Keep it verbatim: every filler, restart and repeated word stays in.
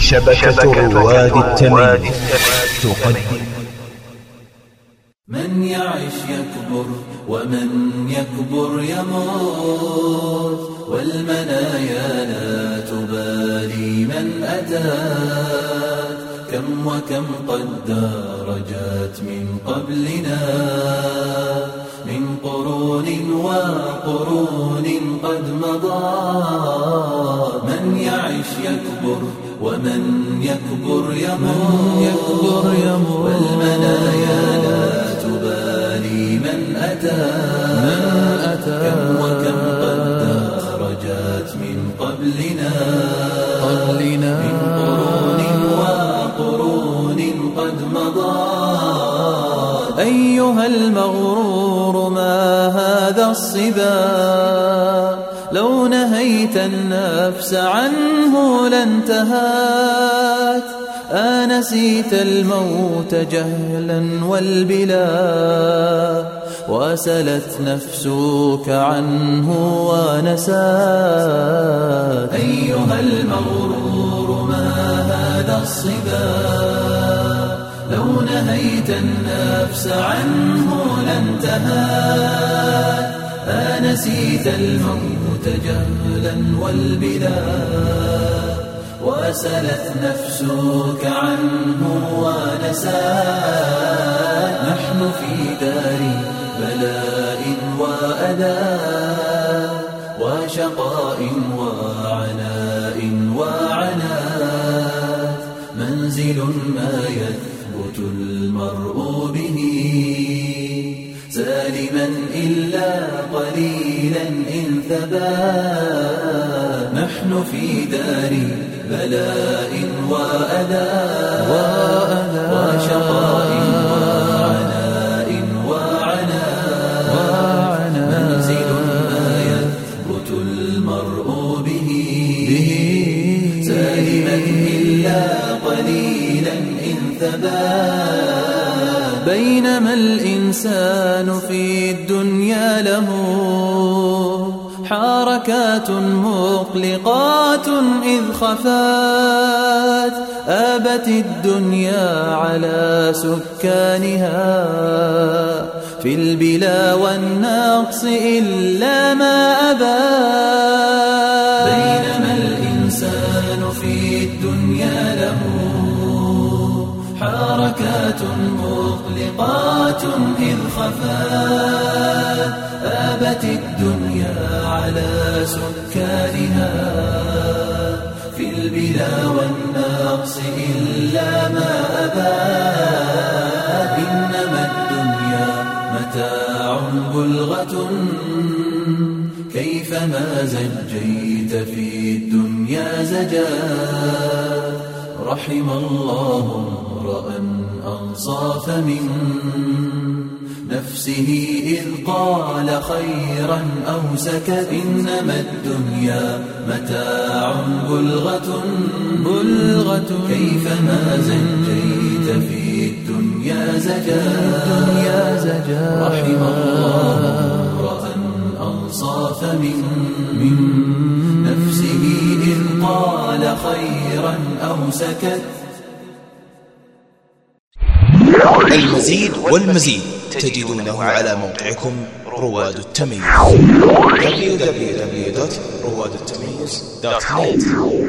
شبكة رواد التمييز تقدم. من يعش يكبر ومن يكبر يموت، والمنايا لا تبالي من أتات. كم وكم قد درجت من قبلنا من قرون وقرون قد مضت. من يعش يكبر ومن يكبر يموت، والمنايا لا تبالي من أتى. كم وكم قد درجت من قبلنا من قرون وقرون قد مضت. أيها المغرور ما هذا الصبا، لو نهيت النفس عنه لانتهت. آنسيت الموت جهلا والبلا، وسلت نفسك عنه ونسات. أيها المغرور ما هذا الصبا، لو نهيت النفس عنه لانتهت. آنسيت الموت جهلا والبلا، وسلت نفسك عنه ونسات. نحن في دار بلاء وأداء، وشقاء وعناء وعنات. منزل ما يثبت المرء به سالما إلا قليلا إن ثبات. نحن في دار بلاء وأداء وشقاء وعناء وعناء. منزل ما يثبت المرء به سالما إلا قليلا إن ثبات. بينما الإنسان في الدنيا له حركات مقلقات إذ خفات. آبت الدنيا على سكانها في البلا والنقص إلا ما أبات. بينما الإنسان في الدنيا له حركات مقلقات إذ خفات. آبت الدنيا على سكانها في البلا والنقص إلا ما أبات. إنما الدنيا متاع بلغة، كيفما زجيت في الدنيا زجات. رحم الله امرأ أنصاف من نفسه إذ قال خيرا أو سكت. إنما الدنيا متاع بلغة بلغة كيفما زجيت في الدنيا زجا. رحم الله امرأ أنصاف من من نفسه إذ قال خيرا أو سكت. المزيد والمزيد تجدونه على موقعكم رواد التمييز دبليو دبليو دبليو دوت رواد التمييز دوت نت.